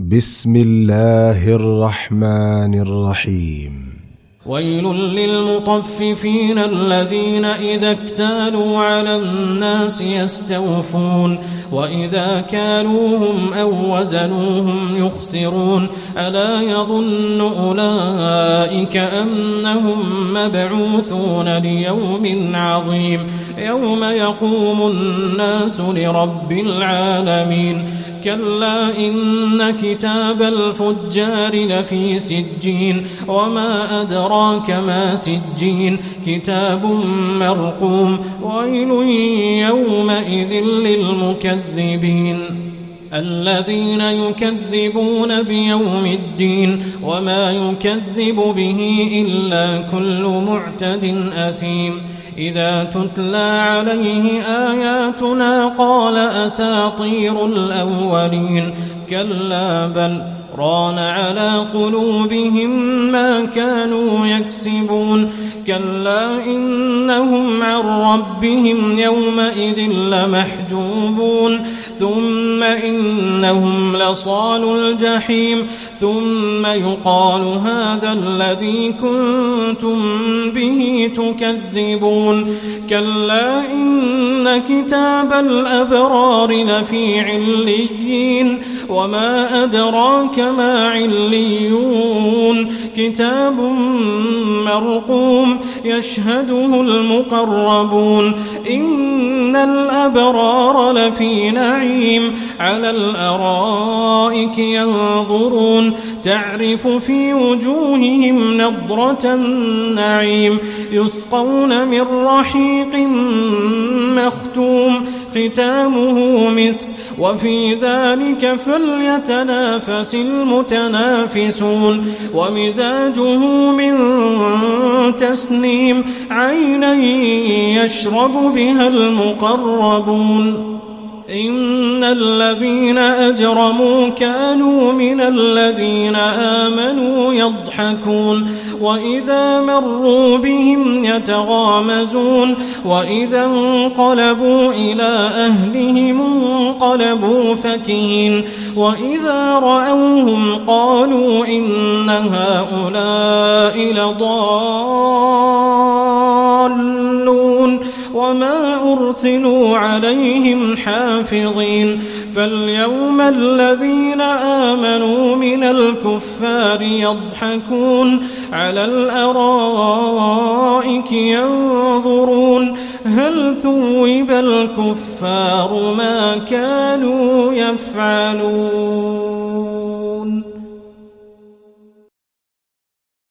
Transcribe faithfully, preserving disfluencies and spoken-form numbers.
بسم الله الرحمن الرحيم. ويل للمطففين الذين إذا اكتالوا على الناس يستوفون وإذا كالوهم أو وزنوهم يخسرون ألا يظن أولئك أنهم مبعوثون ليوم عظيم يوم يقوم الناس لرب العالمين كلا إن كتاب الفجار لفي سجين وما أدراك ما سجين كتاب مرقوم ويل يومئذ للمكذبين الذين يكذبون بيوم الدين وما يكذب به إلا كل معتد أثيم إذا تتلى عليه آياتنا قال أساطير الأولين كلا بل ران على قلوبهم ما كانوا يكسبون كلا إنهم عن ربهم يومئذ لمحجوبون ثم إنهم لصالو الجحيم ثم يقال هذا الذي كنتم به تكذبون كلا إن كتاب الأبرار لفي عليين وما أدراك ما عليون كتاب مرقوم يشهده المقربون إن الأبرار لفي نعيم على الأرائك ينظرون تعرف في وجوههم نضرة النعيم يسقون من رحيق مختوم ختامه مسك وفي ذلك فليتنافس المتنافسون ومزاجه من تسنيم عينا يشرب بها المقربون إن الذين أجرموا كانوا من الذين آمنوا يضحكون وإذا مروا بهم يتغامزون وإذا انقلبوا إلى أهلهم انقلبوا فكهين وإذا رأوهم قالوا إن هؤلاء لضالون وما أرسلوا عليهم حافظين فاليوم الذين آمنوا من الكفار يضحكون على الأرائك ينظرون هل ثوب الكفار ما كانوا يفعلون.